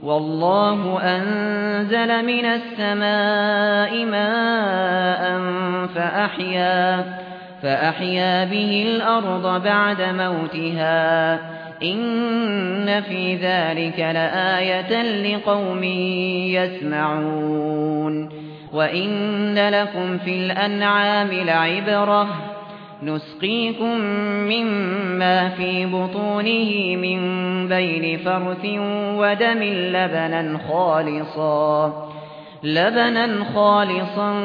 والله أنزل من السماء ماء فأحيا به الأرض بعد موتها إن في ذلك لآية لقوم يسمعون وإن لكم في الأنعام لعبرة نسقيكم مما في بطونه من بين فرث ودم لبنا خالصا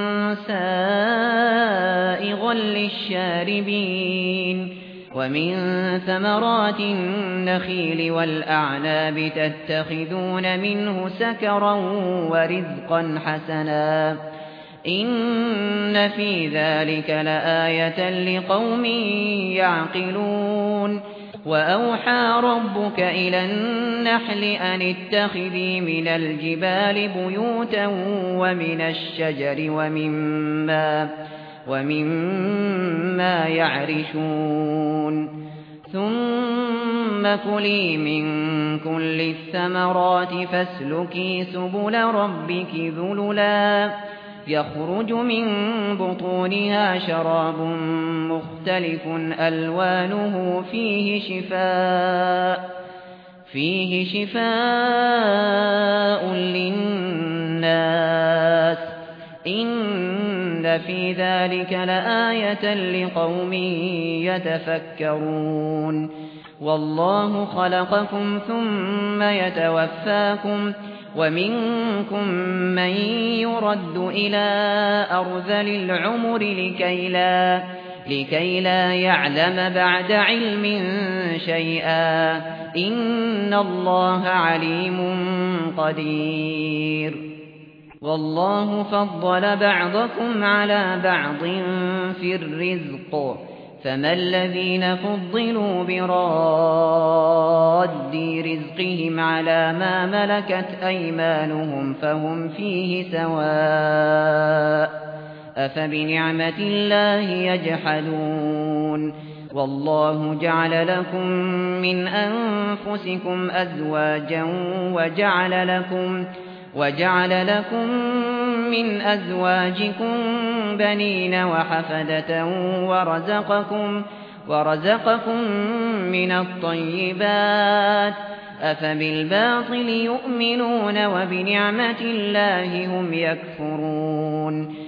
سائغا للشاربين ومن ثمرات النخيل والأعناب تتخذون منه سكرا ورزقا حسنا إن في ذلك لآية لقوم يعقلون وأوحى ربك إلى النحل أن اتخذي من الجبال بيوتا ومن الشجر ومما يعرشون ثم كلي من كل الثمرات فاسلكي سبل ربك ذللا يخرج من بطونها شراب مختلف ألوانه فيه شفاء للناس إن في ذلك لآية لقوم يتفكرون والله خلقكم ثم يتوفاكم ومنكم من يرد إلى أرذل العمر لكي لا يعلم بعد علم شيئا إن الله عليم قدير والله فضل بعضكم على بعض في الرزق فما الذين فضلوا براد رزقهم على ما ملكت أيمانهم فهم فيه سواء أفبنعمة الله يجحدون والله جعل لكم من أنفسكم أزواجا وجعل لكم من أزواجكم بنين وحفدة ورزقكم من الطيبات أفبالباطل يؤمنون وبنعمة الله هم يكفرون